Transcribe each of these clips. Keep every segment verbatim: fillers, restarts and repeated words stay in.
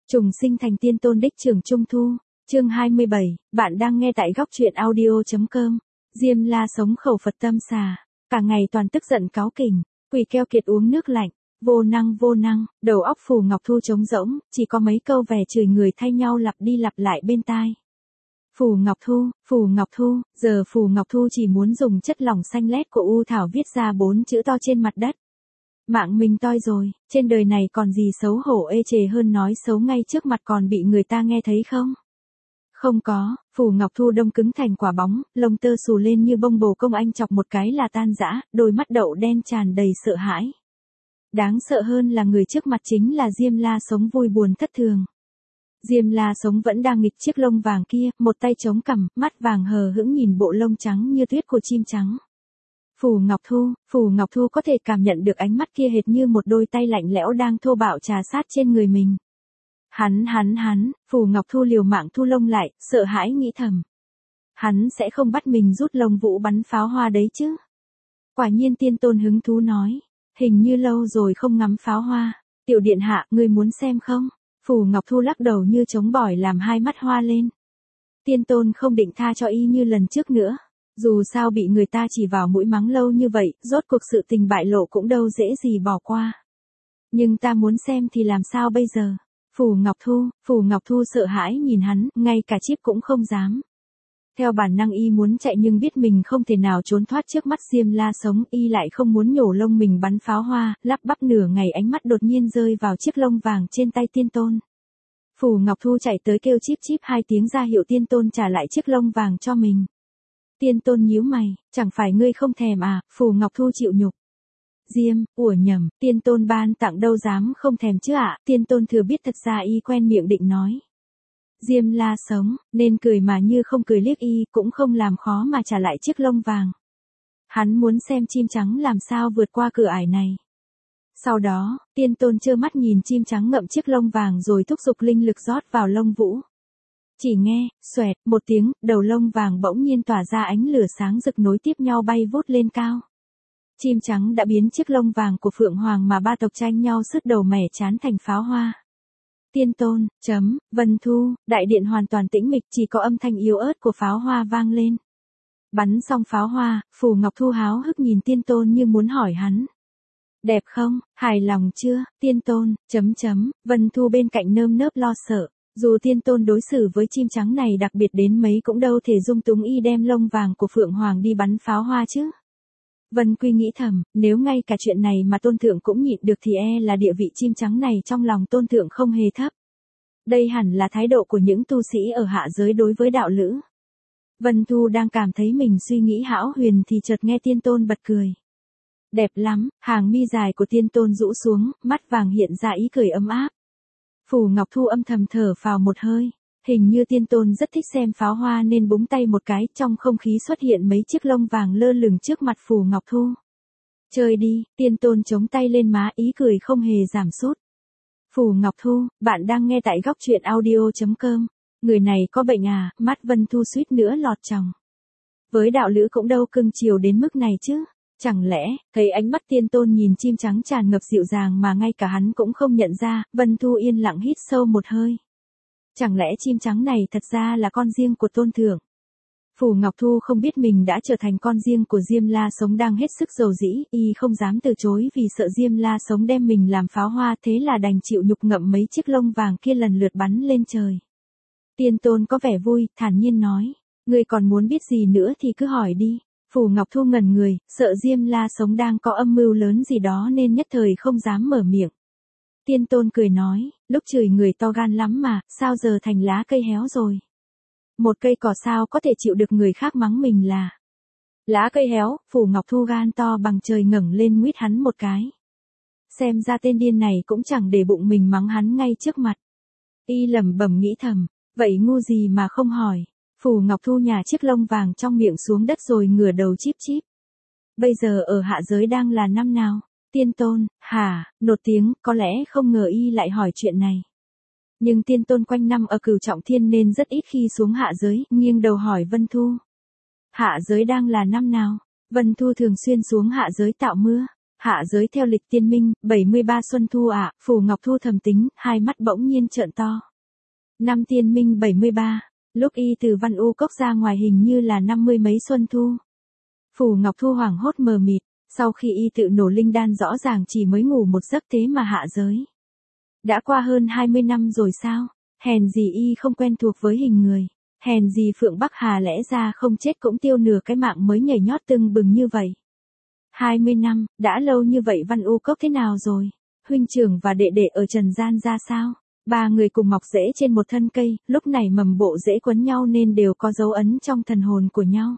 Trùng sinh thành tiên tôn đích trưởng Trung Thu, chương hai mươi bảy, bạn đang nghe tại góc truyện audio.com. Diêm La sống khẩu Phật tâm xà, cả ngày toàn tức giận cáu kỉnh, quỳ keo kiệt uống nước lạnh, vô năng vô năng, đầu óc Phù Ngọc Thu trống rỗng, chỉ có mấy câu vẻ chửi người thay nhau lặp đi lặp lại bên tai. Phù Ngọc Thu, Phù Ngọc Thu, giờ Phù Ngọc Thu chỉ muốn dùng chất lỏng xanh lét của U Thảo viết ra bốn chữ to trên mặt đất. Mạng mình toi rồi, trên đời này còn gì xấu hổ ê chề hơn nói xấu ngay trước mặt còn bị người ta nghe thấy không? Không có, Phù Ngọc Thu đông cứng thành quả bóng, lông tơ xù lên như bông bồ công anh chọc một cái là tan rã, đôi mắt đậu đen tràn đầy sợ hãi. Đáng sợ hơn là người trước mặt chính là Diêm La sống vui buồn thất thường. Diêm La sống vẫn đang nghịch chiếc lông vàng kia, một tay chống cằm, mắt vàng hờ hững nhìn bộ lông trắng như tuyết của chim trắng. Phù Ngọc Thu, Phù Ngọc Thu có thể cảm nhận được ánh mắt kia hệt như một đôi tay lạnh lẽo đang thô bạo trà sát trên người mình. Hắn hắn hắn, Phù Ngọc Thu liều mạng thu lông lại, sợ hãi nghĩ thầm. Hắn sẽ không bắt mình rút lông vũ bắn pháo hoa đấy chứ. Quả nhiên tiên tôn hứng thú nói, hình như lâu rồi không ngắm pháo hoa, tiểu điện hạ, ngươi muốn xem không? Phù Ngọc Thu lắc đầu như trống bỏi làm hai mắt hoa lên. Tiên tôn không định tha cho y như lần trước nữa. Dù sao bị người ta chỉ vào mũi mắng lâu như vậy, rốt cuộc sự tình bại lộ cũng đâu dễ gì bỏ qua. Nhưng ta muốn xem thì làm sao bây giờ? Phù Ngọc Thu, Phù Ngọc Thu sợ hãi nhìn hắn, ngay cả chip cũng không dám. Theo bản năng y muốn chạy nhưng biết mình không thể nào trốn thoát trước mắt Diêm La sống, y lại không muốn nhổ lông mình bắn pháo hoa, lắp bắp nửa ngày ánh mắt đột nhiên rơi vào chiếc lông vàng trên tay tiên tôn. Phù Ngọc Thu chạy tới kêu chíp chíp hai tiếng ra hiệu tiên tôn trả lại chiếc lông vàng cho mình. Tiên tôn nhíu mày, chẳng phải ngươi không thèm à? Phù Ngọc Thu chịu nhục. Diêm, ủa nhầm, tiên tôn ban tặng đâu dám không thèm chứ ạ, à? Tiên tôn thừa biết thật ra y quen miệng định nói. Diêm La sống, nên cười mà như không cười liếc y, cũng không làm khó mà trả lại chiếc lông vàng. Hắn muốn xem chim trắng làm sao vượt qua cửa ải này. Sau đó, tiên tôn trơ mắt nhìn chim trắng ngậm chiếc lông vàng rồi thúc giục linh lực rót vào lông vũ. Chỉ nghe, xoẹt, một tiếng, đầu lông vàng bỗng nhiên tỏa ra ánh lửa sáng rực nối tiếp nhau bay vút lên cao. Chim trắng đã biến chiếc lông vàng của Phượng Hoàng mà ba tộc tranh nhau sứt đầu mẻ chán thành pháo hoa. Tiên tôn, chấm, Vân Thu, đại điện hoàn toàn tĩnh mịch chỉ có âm thanh yếu ớt của pháo hoa vang lên. Bắn xong pháo hoa, Phù Ngọc Thu háo hức nhìn tiên tôn như muốn hỏi hắn. Đẹp không, hài lòng chưa, tiên tôn, chấm chấm, Vân Thu bên cạnh nơm nớp lo sợ. Dù tiên tôn đối xử với chim trắng này đặc biệt đến mấy cũng đâu thể dung túng y đem lông vàng của Phượng Hoàng đi bắn pháo hoa chứ. Vân Quy nghĩ thầm, nếu ngay cả chuyện này mà tôn thượng cũng nhịn được thì e là địa vị chim trắng này trong lòng tôn thượng không hề thấp. Đây hẳn là thái độ của những tu sĩ ở hạ giới đối với đạo lữ. Vân Thu đang cảm thấy mình suy nghĩ hão huyền thì chợt nghe tiên tôn bật cười. Đẹp lắm, hàng mi dài của tiên tôn rũ xuống, mắt vàng hiện ra ý cười ấm áp. Phù Ngọc Thu âm thầm thở phào một hơi, hình như tiên tôn rất thích xem pháo hoa nên búng tay một cái, trong không khí xuất hiện mấy chiếc lông vàng lơ lửng trước mặt Phù Ngọc Thu. Chơi đi, tiên tôn chống tay lên má ý cười không hề giảm sút. Phù Ngọc Thu, bạn đang nghe tại góc truyện audio.com, người này có bệnh à, mắt Vân Thu suýt nữa lọt tròng. Với đạo lữ cũng đâu cưng chiều đến mức này chứ. Chẳng lẽ, thấy ánh mắt tiên tôn nhìn chim trắng tràn ngập dịu dàng mà ngay cả hắn cũng không nhận ra, Vân Thu yên lặng hít sâu một hơi. Chẳng lẽ chim trắng này thật ra là con riêng của tôn thượng? Phù Ngọc Thu không biết mình đã trở thành con riêng của Diêm La sống đang hết sức dầu dĩ, y không dám từ chối vì sợ Diêm La sống đem mình làm pháo hoa thế là đành chịu nhục ngậm mấy chiếc lông vàng kia lần lượt bắn lên trời. Tiên tôn có vẻ vui, thản nhiên nói, ngươi còn muốn biết gì nữa thì cứ hỏi đi. Phù Ngọc Thu ngẩn người, sợ Diêm La sống đang có âm mưu lớn gì đó nên nhất thời không dám mở miệng. Tiên tôn cười nói, lúc chửi người to gan lắm mà, sao giờ thành lá cây héo rồi. Một cây cỏ sao có thể chịu được người khác mắng mình là lá cây héo. Phù Ngọc Thu gan to bằng trời ngẩng lên nguýt hắn một cái. Xem ra tên điên này cũng chẳng để bụng mình mắng hắn ngay trước mặt. Y lẩm bẩm nghĩ thầm, vậy ngu gì mà không hỏi. Phù Ngọc Thu nhả chiếc lông vàng trong miệng xuống đất rồi ngửa đầu chíp chíp. Bây giờ ở hạ giới đang là năm nào? Tiên tôn, hả, nột tiếng, có lẽ không ngờ y lại hỏi chuyện này. Nhưng tiên tôn quanh năm ở Cửu Trọng Thiên nên rất ít khi xuống hạ giới, nghiêng đầu hỏi Vân Thu. Hạ giới đang là năm nào? Vân Thu thường xuyên xuống hạ giới tạo mưa. Hạ giới theo lịch tiên minh, bảy mươi ba xuân thu ạ, Phù Ngọc Thu thầm tính, hai mắt bỗng nhiên trợn to. Năm tiên minh bảy mươi ba, lúc y từ Văn U Cốc ra ngoài hình như là năm mươi mấy xuân thu. Phù Ngọc Thu hoảng hốt mờ mịt, sau khi y tự nổ linh đan rõ ràng chỉ mới ngủ một giấc thế mà hạ giới. Đã qua hơn hai mươi năm rồi sao, hèn gì y không quen thuộc với hình người, hèn gì Phượng Bắc Hà lẽ ra không chết cũng tiêu nửa cái mạng mới nhảy nhót tưng bừng như vậy. hai mươi năm, đã lâu như vậy Văn U Cốc thế nào rồi? Huynh trưởng và đệ đệ ở trần gian ra sao? Ba người cùng mọc rễ trên một thân cây, lúc này mầm bộ rễ quấn nhau nên đều có dấu ấn trong thần hồn của nhau.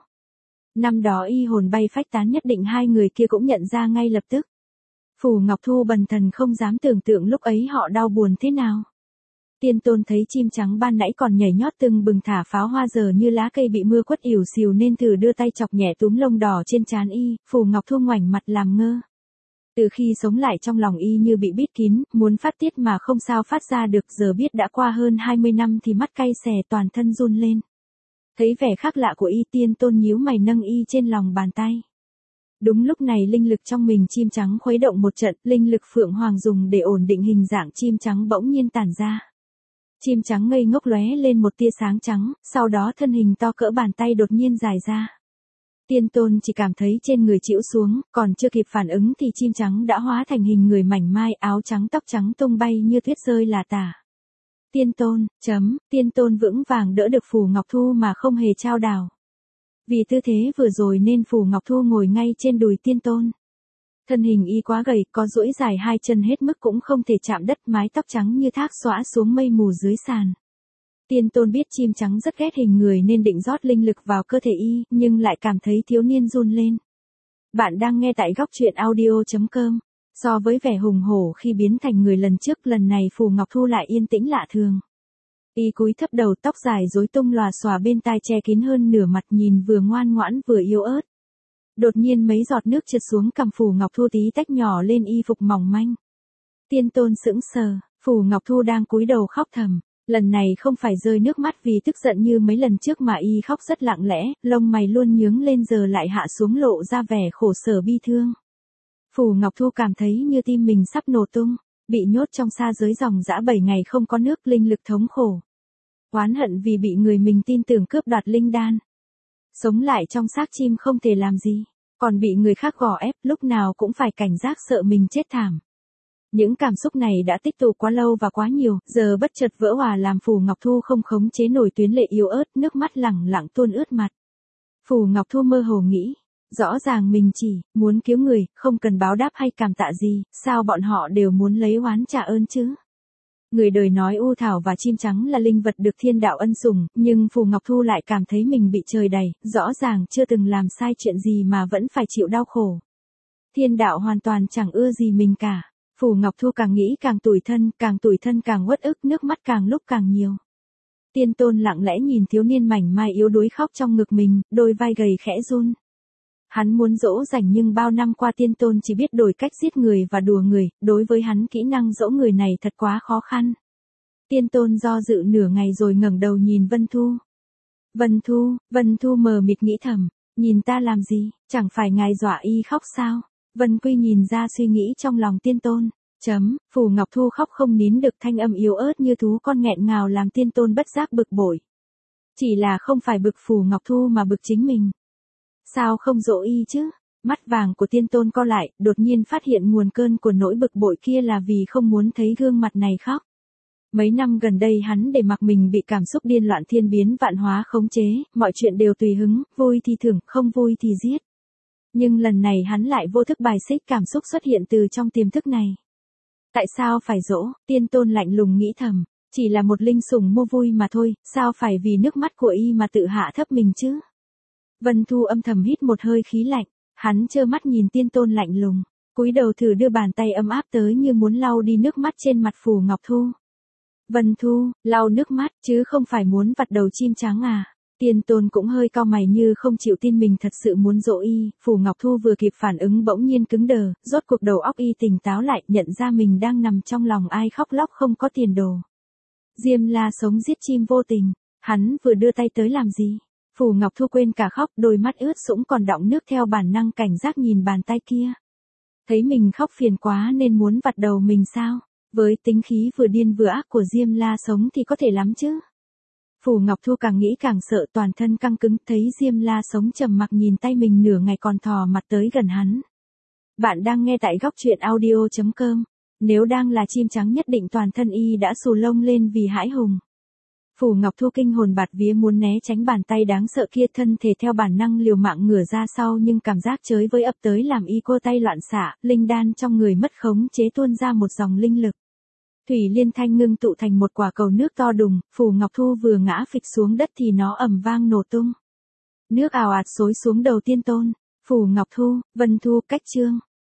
Năm đó y hồn bay phách tán nhất định hai người kia cũng nhận ra ngay lập tức. Phù Ngọc Thu bần thần không dám tưởng tượng lúc ấy họ đau buồn thế nào. Tiên Tôn thấy chim trắng ban nãy còn nhảy nhót tưng bừng thả pháo hoa giờ như lá cây bị mưa quất ỉu xìu nên thử đưa tay chọc nhẹ túm lông đỏ trên trán y, Phù Ngọc Thu ngoảnh mặt làm ngơ. Từ khi sống lại trong lòng y như bị bít kín, muốn phát tiết mà không sao phát ra được, giờ biết đã qua hơn hai mươi năm thì mắt cay xè toàn thân run lên. Thấy vẻ khác lạ của y, Tiên Tôn nhíu mày nâng y trên lòng bàn tay. Đúng lúc này linh lực trong mình chim trắng khuấy động một trận, linh lực Phượng Hoàng dùng để ổn định hình dạng chim trắng bỗng nhiên tản ra. Chim trắng ngây ngốc lóe lên một tia sáng trắng, sau đó thân hình to cỡ bàn tay đột nhiên dài ra. Tiên Tôn chỉ cảm thấy trên người chĩu xuống, còn chưa kịp phản ứng thì chim trắng đã hóa thành hình người mảnh mai, áo trắng tóc trắng tung bay như tuyết rơi là tả. Tiên Tôn, chấm, Tiên Tôn vững vàng đỡ được Phù Ngọc Thu mà không hề chao đảo. Vì tư thế vừa rồi nên Phù Ngọc Thu ngồi ngay trên đùi Tiên Tôn. Thân hình y quá gầy, có duỗi dài hai chân hết mức cũng không thể chạm đất, mái tóc trắng như thác xõa xuống mây mù dưới sàn. Tiên Tôn biết chim trắng rất ghét hình người nên định rót linh lực vào cơ thể y, nhưng lại cảm thấy thiếu niên run lên. Bạn đang nghe tại góc truyện audio chấm com. So với vẻ hùng hổ khi biến thành người lần trước, lần này Phù Ngọc Thu lại yên tĩnh lạ thường. Y cúi thấp đầu, tóc dài rối tung lòa xòa bên tai che kín hơn nửa mặt, nhìn vừa ngoan ngoãn vừa yếu ớt. Đột nhiên mấy giọt nước trượt xuống cằm Phù Ngọc Thu tí tách nhỏ lên y phục mỏng manh. Tiên Tôn sững sờ, Phù Ngọc Thu đang cúi đầu khóc thầm. Lần này không phải rơi nước mắt vì tức giận như mấy lần trước mà y khóc rất lặng lẽ, lông mày luôn nhướng lên giờ lại hạ xuống lộ ra vẻ khổ sở bi thương. Phù Ngọc Thu cảm thấy như tim mình sắp nổ tung, bị nhốt trong sa giới dòng dã bảy ngày không có nước, linh lực thống khổ. Oán hận vì bị người mình tin tưởng cướp đoạt linh đan. Sống lại trong xác chim không thể làm gì, còn bị người khác gò ép, lúc nào cũng phải cảnh giác sợ mình chết thảm. Những cảm xúc này đã tích tụ quá lâu và quá nhiều, giờ bất chợt vỡ òa làm Phù Ngọc Thu không khống chế nổi tuyến lệ yếu ớt, nước mắt lẳng lặng tuôn ướt mặt. Phù Ngọc Thu mơ hồ nghĩ, rõ ràng mình chỉ muốn cứu người, không cần báo đáp hay cảm tạ gì, sao bọn họ đều muốn lấy oán trả ơn chứ? Người đời nói u thảo và chim trắng là linh vật được thiên đạo ân sủng, nhưng Phù Ngọc Thu lại cảm thấy mình bị trời đày, rõ ràng chưa từng làm sai chuyện gì mà vẫn phải chịu đau khổ. Thiên đạo hoàn toàn chẳng ưa gì mình cả. Phù Ngọc Thu càng nghĩ càng tủi thân, càng tủi thân càng uất ức, nước mắt càng lúc càng nhiều. Tiên Tôn lặng lẽ nhìn thiếu niên mảnh mai yếu đuối khóc trong ngực mình, đôi vai gầy khẽ run. Hắn muốn dỗ dành nhưng bao năm qua Tiên Tôn chỉ biết đổi cách giết người và đùa người, đối với hắn kỹ năng dỗ người này thật quá khó khăn. Tiên Tôn do dự nửa ngày rồi ngẩng đầu nhìn Vân Thu. Vân Thu, Vân Thu mờ mịt nghĩ thầm, nhìn ta làm gì, chẳng phải ngài dọa y khóc sao? Vân Quy nhìn ra suy nghĩ trong lòng Tiên Tôn. Chấm, Phù Ngọc Thu khóc không nín được, thanh âm yếu ớt như thú con nghẹn ngào làm Tiên Tôn bất giác bực bội. Chỉ là không phải bực Phù Ngọc Thu mà bực chính mình. Sao không dỗ y chứ? Mắt vàng của Tiên Tôn co lại, đột nhiên phát hiện nguồn cơn của nỗi bực bội kia là vì không muốn thấy gương mặt này khóc. Mấy năm gần đây hắn để mặc mình bị cảm xúc điên loạn thiên biến vạn hóa khống chế, mọi chuyện đều tùy hứng, vui thì thưởng, không vui thì giết. Nhưng lần này hắn lại vô thức bài xích cảm xúc xuất hiện từ trong tiềm thức này. Tại sao phải dỗ? Tiên Tôn lạnh lùng nghĩ thầm, chỉ là một linh sủng mua vui mà thôi, sao phải vì nước mắt của y mà tự hạ thấp mình chứ? Vân Thu âm thầm hít một hơi khí lạnh, hắn trơ mắt nhìn Tiên Tôn lạnh lùng, cúi đầu thử đưa bàn tay ấm áp tới như muốn lau đi nước mắt trên mặt Phù Ngọc Thu. Vân Thu, lau nước mắt chứ không phải muốn vặt đầu chim trắng à? Tiên Tôn cũng hơi cau mày như không chịu tin mình thật sự muốn dỗ y, Phù Ngọc Thu vừa kịp phản ứng bỗng nhiên cứng đờ, rốt cuộc đầu óc y tỉnh táo lại, nhận ra mình đang nằm trong lòng ai khóc lóc không có tiền đồ. Diêm La sống giết chim vô tình, hắn vừa đưa tay tới làm gì? Phù Ngọc Thu quên cả khóc, đôi mắt ướt sũng còn đọng nước theo bản năng cảnh giác nhìn bàn tay kia. Thấy mình khóc phiền quá nên muốn vặt đầu mình sao? Với tính khí vừa điên vừa ác của Diêm La Sống thì có thể lắm chứ. Phù Ngọc Thu càng nghĩ càng sợ, toàn thân căng cứng, thấy Diêm La Sống trầm mặc nhìn tay mình nửa ngày còn thò mặt tới gần hắn. Bạn đang nghe tại góc truyện audio chấm com. Nếu đang là chim trắng nhất định toàn thân y đã xù lông lên vì hãi hùng. Phù Ngọc Thu kinh hồn bạt vía muốn né tránh bàn tay đáng sợ kia, thân thể theo bản năng liều mạng ngửa ra sau, nhưng cảm giác chới với ập tới làm y cô tay loạn xạ, linh đan trong người mất khống chế tuôn ra một dòng linh lực. Thủy Liên Thanh ngưng tụ thành một quả cầu nước to đùng, Phù Ngọc Thu vừa ngã phịch xuống đất thì nó ầm vang nổ tung. Nước ào ạt xối xuống đầu Tiên Tôn. Phù Ngọc Thu, Vân Thu, Cách Chương.